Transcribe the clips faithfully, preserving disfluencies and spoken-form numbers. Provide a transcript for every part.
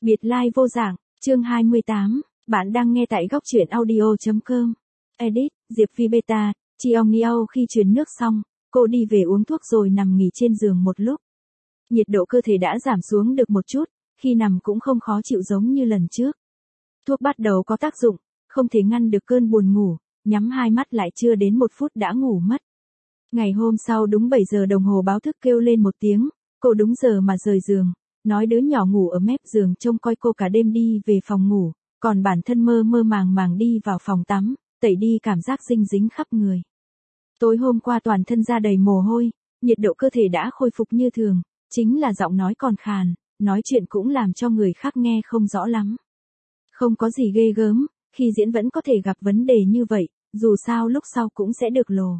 Biệt lai vô dạng, chương hai mươi tám, bạn đang nghe tại góc truyện audio chấm com. Edit, Diệp Phi Beta, Cheong Niao khi truyền nước xong, cô đi về uống thuốc rồi nằm nghỉ trên giường một lúc. Nhiệt độ cơ thể đã giảm xuống được một chút, khi nằm cũng không khó chịu giống như lần trước. Thuốc bắt đầu có tác dụng, không thể ngăn được cơn buồn ngủ, nhắm hai mắt lại chưa đến một phút đã ngủ mất. Ngày hôm sau đúng bảy giờ đồng hồ báo thức kêu lên một tiếng, cô đúng giờ mà rời giường, nói đứa nhỏ ngủ ở mép giường trông coi cô cả đêm đi về phòng ngủ, còn bản thân mơ mơ màng màng đi vào phòng tắm, tẩy đi cảm giác dinh dính khắp người. Tối hôm qua toàn thân ra đầy mồ hôi, nhiệt độ cơ thể đã khôi phục như thường, chính là giọng nói còn khàn, nói chuyện cũng làm cho người khác nghe không rõ lắm. Không có gì ghê gớm, khi diễn vẫn có thể gặp vấn đề như vậy, dù sao lúc sau cũng sẽ được lồ.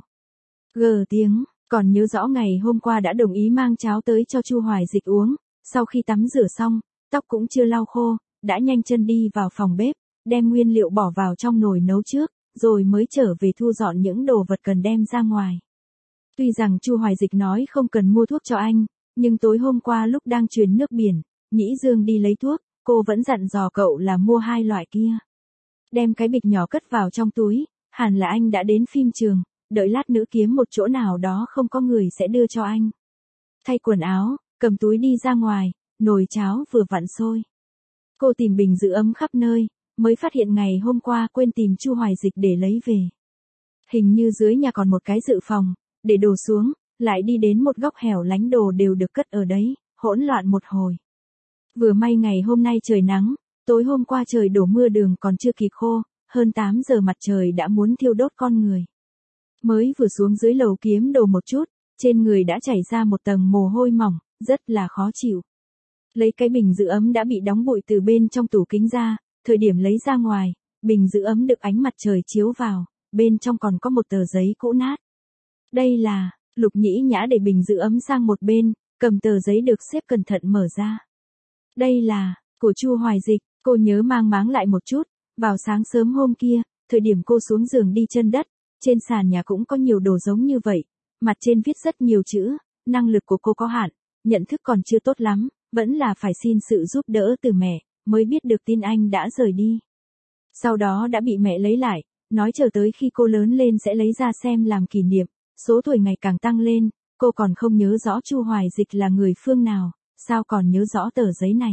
Gờ tiếng, còn nhớ rõ ngày hôm qua đã đồng ý mang cháo tới cho Chu Hoài Dịch uống, sau khi tắm rửa xong, tóc cũng chưa lau khô, đã nhanh chân đi vào phòng bếp, đem nguyên liệu bỏ vào trong nồi nấu trước, rồi mới trở về thu dọn những đồ vật cần đem ra ngoài. Tuy rằng Chu Hoài Dịch nói không cần mua thuốc cho anh, nhưng tối hôm qua lúc đang truyền nước biển, Nhĩ Dương đi lấy thuốc, cô vẫn dặn dò cậu là mua hai loại kia. Đem cái bịch nhỏ cất vào trong túi, hẳn là anh đã đến phim trường, đợi lát nữa kiếm một chỗ nào đó không có người sẽ đưa cho anh. Thay quần áo, cầm túi đi ra ngoài, nồi cháo vừa vặn sôi. Cô tìm bình giữ ấm khắp nơi, mới phát hiện ngày hôm qua quên tìm Chu Hoài Dịch để lấy về. Hình như dưới nhà còn một cái dự phòng, để đồ xuống, lại đi đến một góc hẻo lánh đồ đều được cất ở đấy, hỗn loạn một hồi. Vừa may ngày hôm nay trời nắng, tối hôm qua trời đổ mưa đường còn chưa kịp khô, hơn tám giờ mặt trời đã muốn thiêu đốt con người. Mới vừa xuống dưới lầu kiếm đồ một chút, trên người đã chảy ra một tầng mồ hôi mỏng, rất là khó chịu. Lấy cái bình giữ ấm đã bị đóng bụi từ bên trong tủ kính ra, thời điểm lấy ra ngoài, bình giữ ấm được ánh mặt trời chiếu vào, bên trong còn có một tờ giấy cũ nát. Đây là, Lục Nhĩ Nhã để bình giữ ấm sang một bên, cầm tờ giấy được xếp cẩn thận mở ra. Đây là, của Chu Hoài Dịch, cô nhớ mang máng lại một chút, vào sáng sớm hôm kia, thời điểm cô xuống giường đi chân đất, trên sàn nhà cũng có nhiều đồ giống như vậy, mặt trên viết rất nhiều chữ, năng lực của cô có hạn, nhận thức còn chưa tốt lắm, vẫn là phải xin sự giúp đỡ từ mẹ, mới biết được tin anh đã rời đi. Sau đó đã bị mẹ lấy lại, nói chờ tới khi cô lớn lên sẽ lấy ra xem làm kỷ niệm, số tuổi ngày càng tăng lên, cô còn không nhớ rõ Chu Hoài Dịch là người phương nào, sao còn nhớ rõ tờ giấy này.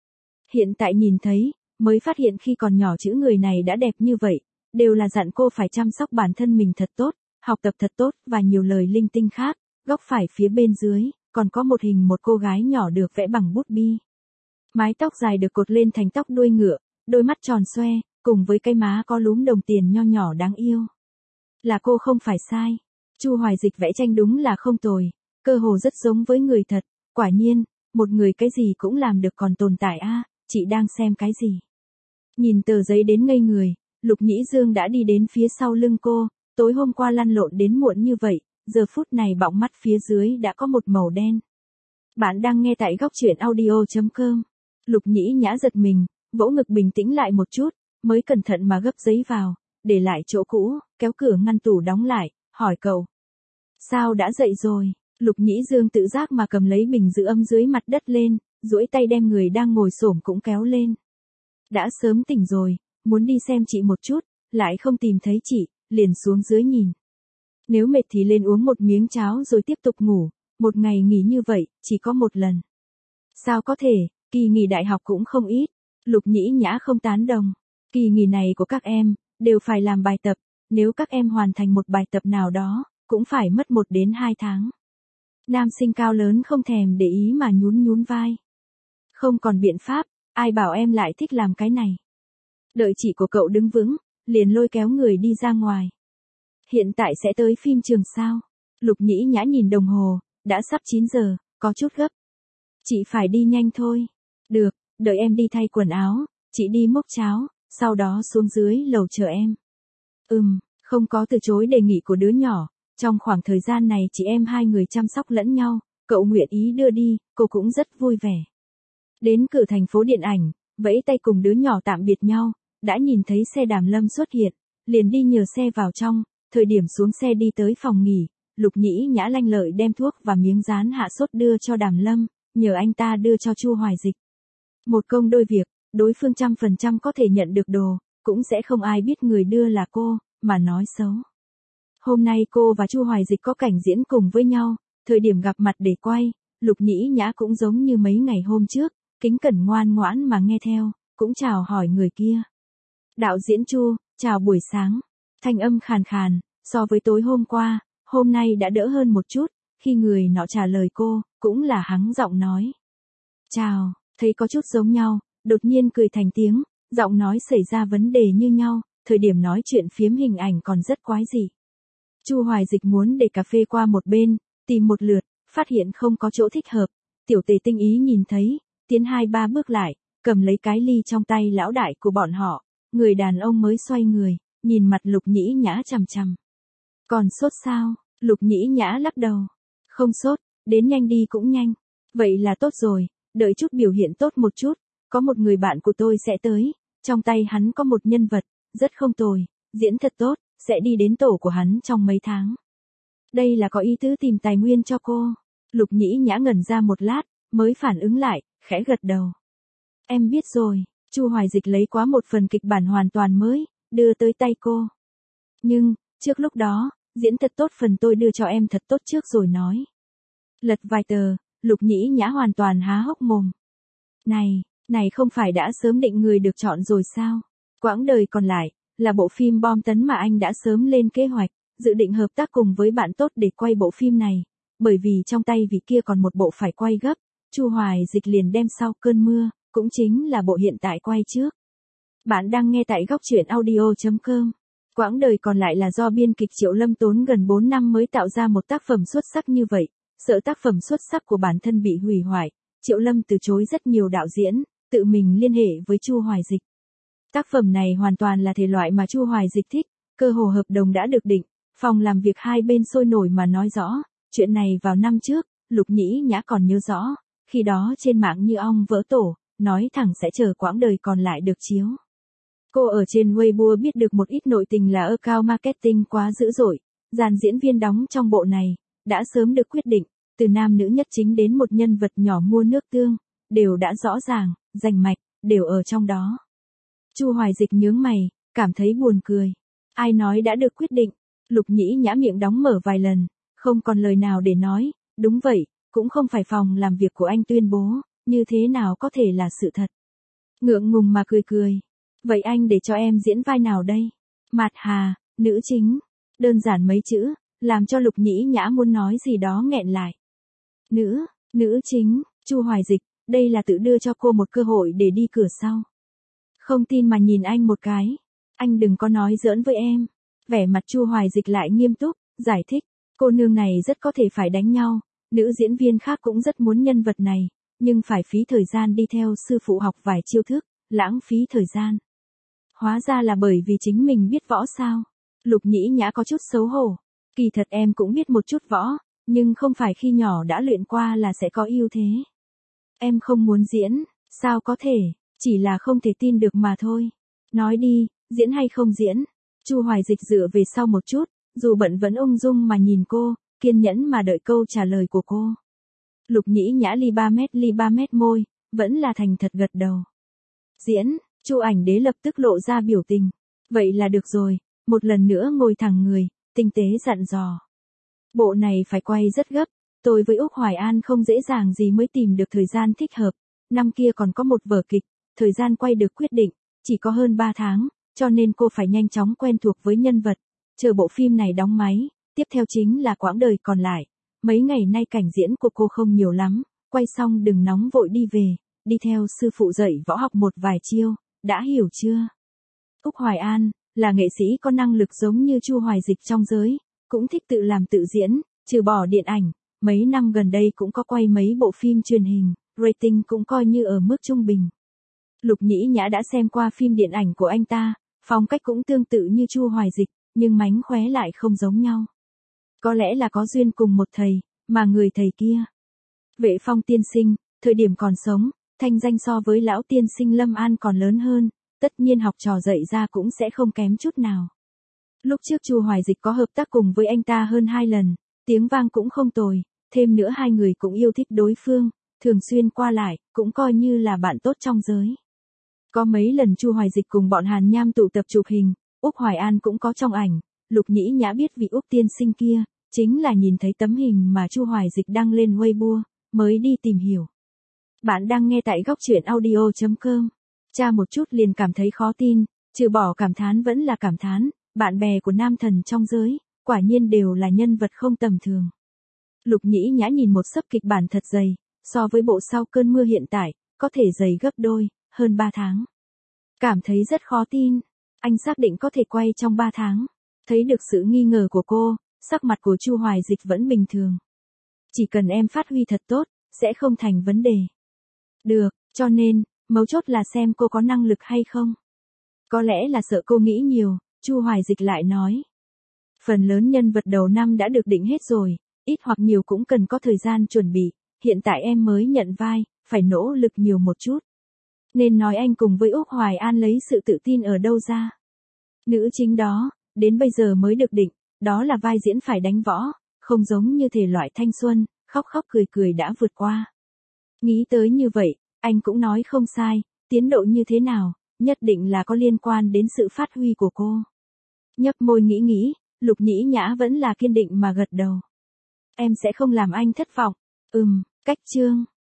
Hiện tại nhìn thấy, mới phát hiện khi còn nhỏ chữ người này đã đẹp như vậy, đều là dặn cô phải chăm sóc bản thân mình thật tốt, học tập thật tốt và nhiều lời linh tinh khác, góc phải phía bên dưới, còn có một hình một cô gái nhỏ được vẽ bằng bút bi. Mái tóc dài được cột lên thành tóc đuôi ngựa, đôi mắt tròn xoe, cùng với cái má có lúm đồng tiền nho nhỏ đáng yêu. Là cô không phải sai. Chu Hoài Dịch vẽ tranh đúng là không tồi, cơ hồ rất giống với người thật, quả nhiên, một người cái gì cũng làm được còn tồn tại a, à, chị đang xem cái gì? Nhìn tờ giấy đến ngây người, Lục Nhĩ Dương đã đi đến phía sau lưng cô, tối hôm qua lăn lộn đến muộn như vậy, giờ phút này bọng mắt phía dưới đã có một màu đen. Bạn đang nghe tại góc truyện audio chấm com. Lục Nhĩ Nhã giật mình, vỗ ngực bình tĩnh lại một chút, mới cẩn thận mà gấp giấy vào, để lại chỗ cũ, kéo cửa ngăn tủ đóng lại, hỏi cậu. Sao đã dậy rồi? Lục Nhĩ Dương tự giác mà cầm lấy bình giữ ấm dưới mặt đất lên, duỗi tay đem người đang ngồi xổm cũng kéo lên. Đã sớm tỉnh rồi, muốn đi xem chị một chút, lại không tìm thấy chị, liền xuống dưới nhìn. Nếu mệt thì lên uống một miếng cháo rồi tiếp tục ngủ, một ngày nghỉ như vậy, chỉ có một lần. Sao có thể, kỳ nghỉ đại học cũng không ít. Lục Nhĩ Nhã không tán đồng. Kỳ nghỉ này của các em, đều phải làm bài tập, nếu các em hoàn thành một bài tập nào đó, cũng phải mất một đến hai tháng. Nam sinh cao lớn không thèm để ý mà nhún nhún vai. Không còn biện pháp, ai bảo em lại thích làm cái này. Đợi chị của cậu đứng vững, liền lôi kéo người đi ra ngoài. Hiện tại sẽ tới phim trường sao? Lục Nhĩ Nhã nhìn đồng hồ, đã sắp chín giờ, có chút gấp. Chị phải đi nhanh thôi. Được, đợi em đi thay quần áo, chị đi múc cháo, sau đó xuống dưới lầu chờ em. Ừm, không có từ chối đề nghị của đứa nhỏ, trong khoảng thời gian này chị em hai người chăm sóc lẫn nhau, cậu nguyện ý đưa đi, cô cũng rất vui vẻ. Đến cửa thành phố điện ảnh, vẫy tay cùng đứa nhỏ tạm biệt nhau, đã nhìn thấy xe Đàm Lâm xuất hiện, liền đi nhờ xe vào trong, thời điểm xuống xe đi tới phòng nghỉ, Lục Nhĩ Nhã lanh lợi đem thuốc và miếng dán hạ sốt đưa cho Đàm Lâm, nhờ anh ta đưa cho Chu Hoài Dịch. Một công đôi việc, đối phương trăm phần trăm có thể nhận được đồ, cũng sẽ không ai biết người đưa là cô, mà nói xấu. Hôm nay cô và Chu Hoài Dịch có cảnh diễn cùng với nhau, thời điểm gặp mặt để quay, Lục Nhĩ Nhã cũng giống như mấy ngày hôm trước, kính cẩn ngoan ngoãn mà nghe theo, cũng chào hỏi người kia. Đạo diễn Chu, chào buổi sáng. Thanh âm khàn khàn, so với tối hôm qua, hôm nay đã đỡ hơn một chút, khi người nọ trả lời cô, cũng là hắng giọng nói. Chào, thấy có chút giống nhau, đột nhiên cười thành tiếng, giọng nói xảy ra vấn đề như nhau, thời điểm nói chuyện phiếm hình ảnh còn rất quái dị. Chu Hoài Dịch muốn để cà phê qua một bên, tìm một lượt, phát hiện không có chỗ thích hợp, tiểu tề tinh ý nhìn thấy, tiến hai ba bước lại, cầm lấy cái ly trong tay lão đại của bọn họ, người đàn ông mới xoay người, nhìn mặt Lục Nhĩ Nhã chằm chằm. Còn sốt sao? Lục Nhĩ Nhã lắc đầu. Không sốt, đến nhanh đi cũng nhanh. Vậy là tốt rồi, đợi chút biểu hiện tốt một chút, có một người bạn của tôi sẽ tới, trong tay hắn có một nhân vật, rất không tồi, diễn thật tốt, sẽ đi đến tổ của hắn trong mấy tháng. Đây là có ý tứ tìm tài nguyên cho cô. Lục Nhĩ Nhã ngẩn ra một lát, mới phản ứng lại, khẽ gật đầu. Em biết rồi, Chu Hoài Dịch lấy quá một phần kịch bản hoàn toàn mới, đưa tới tay cô. Nhưng, trước lúc đó, diễn thật tốt phần tôi đưa cho em thật tốt trước rồi nói. Lật vài tờ, Lục Nhĩ Nhã hoàn toàn há hốc mồm. Này, này không phải đã sớm định người được chọn rồi sao? Quãng đời còn lại, là bộ phim bom tấn mà anh đã sớm lên kế hoạch, dự định hợp tác cùng với bạn tốt để quay bộ phim này. Bởi vì trong tay vị kia còn một bộ phải quay gấp, Chu Hoài Dịch liền đem sau cơn mưa, cũng chính là bộ hiện tại quay trước. Bạn đang nghe tại góc truyện audio chấm com. Quãng đời còn lại là do biên kịch Triệu Lâm tốn gần bốn năm mới tạo ra một tác phẩm xuất sắc như vậy, sợ tác phẩm xuất sắc của bản thân bị hủy hoại, Triệu Lâm từ chối rất nhiều đạo diễn, tự mình liên hệ với Chu Hoài Dịch. Tác phẩm này hoàn toàn là thể loại mà Chu Hoài Dịch thích, cơ hồ hợp đồng đã được định, phòng làm việc hai bên sôi nổi mà nói rõ, chuyện này vào năm trước, Lục Nhĩ Nhã còn nhớ rõ, khi đó trên mạng như ong vỡ tổ, nói thẳng sẽ chờ quãng đời còn lại được chiếu. Cô ở trên Weibo biết được một ít nội tình là account marketing quá dữ dội, dàn diễn viên đóng trong bộ này, đã sớm được quyết định, từ nam nữ nhất chính đến một nhân vật nhỏ mua nước tương, đều đã rõ ràng, rành mạch, đều ở trong đó. Chu Hoài Dịch nhướng mày, cảm thấy buồn cười. Ai nói đã được quyết định? Lục Nhĩ Nhã miệng đóng mở vài lần, không còn lời nào để nói, đúng vậy, cũng không phải phòng làm việc của anh tuyên bố, như thế nào có thể là sự thật. Ngượng ngùng mà cười cười. Vậy anh để cho em diễn vai nào đây? Mạt Hà, nữ chính. Đơn giản mấy chữ, làm cho Lục Nhĩ Nhã muốn nói gì đó nghẹn lại. Nữ, nữ chính, Chu Hoài Dịch, đây là tự đưa cho cô một cơ hội để đi cửa sau. Không tin mà nhìn anh một cái. Anh đừng có nói giỡn với em. Vẻ mặt Chu Hoài Dịch lại nghiêm túc, giải thích. Cô nương này rất có thể phải đánh nhau. Nữ diễn viên khác cũng rất muốn nhân vật này, nhưng phải phí thời gian đi theo sư phụ học vài chiêu thức, lãng phí thời gian. Hóa ra là bởi vì chính mình biết võ sao. Lục Nhĩ Nhã có chút xấu hổ. Kỳ thật em cũng biết một chút võ, nhưng không phải khi nhỏ đã luyện qua là sẽ có ưu thế. Em không muốn diễn, sao có thể, chỉ là không thể tin được mà thôi. Nói đi, diễn hay không diễn? Chu Hoài Dịch dựa về sau một chút, dù bận vẫn ung dung mà nhìn cô, kiên nhẫn mà đợi câu trả lời của cô. Lục Nhĩ Nhã ly ba mét ly ba mét môi, vẫn là thành thật gật đầu. Diễn, Chu Ảnh Đế lập tức lộ ra biểu tình. Vậy là được rồi, một lần nữa ngồi thẳng người, tinh tế dặn dò. Bộ này phải quay rất gấp, tôi với Úc Hoài An không dễ dàng gì mới tìm được thời gian thích hợp. Năm kia còn có một vở kịch, thời gian quay được quyết định, chỉ có hơn ba tháng, cho nên cô phải nhanh chóng quen thuộc với nhân vật. Chờ bộ phim này đóng máy, tiếp theo chính là quãng đời còn lại. Mấy ngày nay cảnh diễn của cô không nhiều lắm, quay xong đừng nóng vội đi về, đi theo sư phụ dạy võ học một vài chiêu, đã hiểu chưa? Úc Hoài An, là nghệ sĩ có năng lực giống như Chu Hoài Dịch trong giới, cũng thích tự làm tự diễn, trừ bỏ điện ảnh, mấy năm gần đây cũng có quay mấy bộ phim truyền hình, rating cũng coi như ở mức trung bình. Lục Nhĩ Nhã đã xem qua phim điện ảnh của anh ta, phong cách cũng tương tự như Chu Hoài Dịch, nhưng mánh khóe lại không giống nhau. Có lẽ là có duyên cùng một thầy, mà người thầy kia. Vệ Phong tiên sinh, thời điểm còn sống, thanh danh so với lão tiên sinh Lâm An còn lớn hơn, tất nhiên học trò dạy ra cũng sẽ không kém chút nào. Lúc trước Chu Hoài Dịch có hợp tác cùng với anh ta hơn hai lần, tiếng vang cũng không tồi, thêm nữa hai người cũng yêu thích đối phương, thường xuyên qua lại, cũng coi như là bạn tốt trong giới. Có mấy lần Chu Hoài Dịch cùng bọn Hàn Nham tụ tập chụp hình, Úc Hoài An cũng có trong ảnh, Lục Nhĩ Nhã biết vị Úc tiên sinh kia, chính là nhìn thấy tấm hình mà Chu Hoài Dịch đăng lên Weibo, mới đi tìm hiểu. Bạn đang nghe tại góc truyện audio chấm com. Tra một chút liền cảm thấy khó tin, trừ bỏ cảm thán vẫn là cảm thán, bạn bè của nam thần trong giới, quả nhiên đều là nhân vật không tầm thường. Lục Nhĩ Nhã nhìn một xấp kịch bản thật dày, so với bộ Sau Cơn Mưa hiện tại, có thể dày gấp đôi, hơn ba tháng. Cảm thấy rất khó tin, anh xác định có thể quay trong ba tháng. Thấy được sự nghi ngờ của cô, sắc mặt của Chu Hoài Dịch vẫn bình thường. Chỉ cần em phát huy thật tốt, sẽ không thành vấn đề. Được, cho nên, mấu chốt là xem cô có năng lực hay không. Có lẽ là sợ cô nghĩ nhiều, Chu Hoài Dịch lại nói. Phần lớn nhân vật đầu năm đã được định hết rồi, ít hoặc nhiều cũng cần có thời gian chuẩn bị, hiện tại em mới nhận vai, phải nỗ lực nhiều một chút. Nên nói anh cùng với Úc Hoài An lấy sự tự tin ở đâu ra. Nữ chính đó, đến bây giờ mới được định, đó là vai diễn phải đánh võ, không giống như thể loại thanh xuân, khóc khóc cười cười đã vượt qua. Nghĩ tới như vậy, anh cũng nói không sai, tiến độ như thế nào, nhất định là có liên quan đến sự phát huy của cô. Nhấp môi nghĩ nghĩ, Lục Nhĩ Nhã vẫn là kiên định mà gật đầu. Em sẽ không làm anh thất vọng. Ừm, cách chương.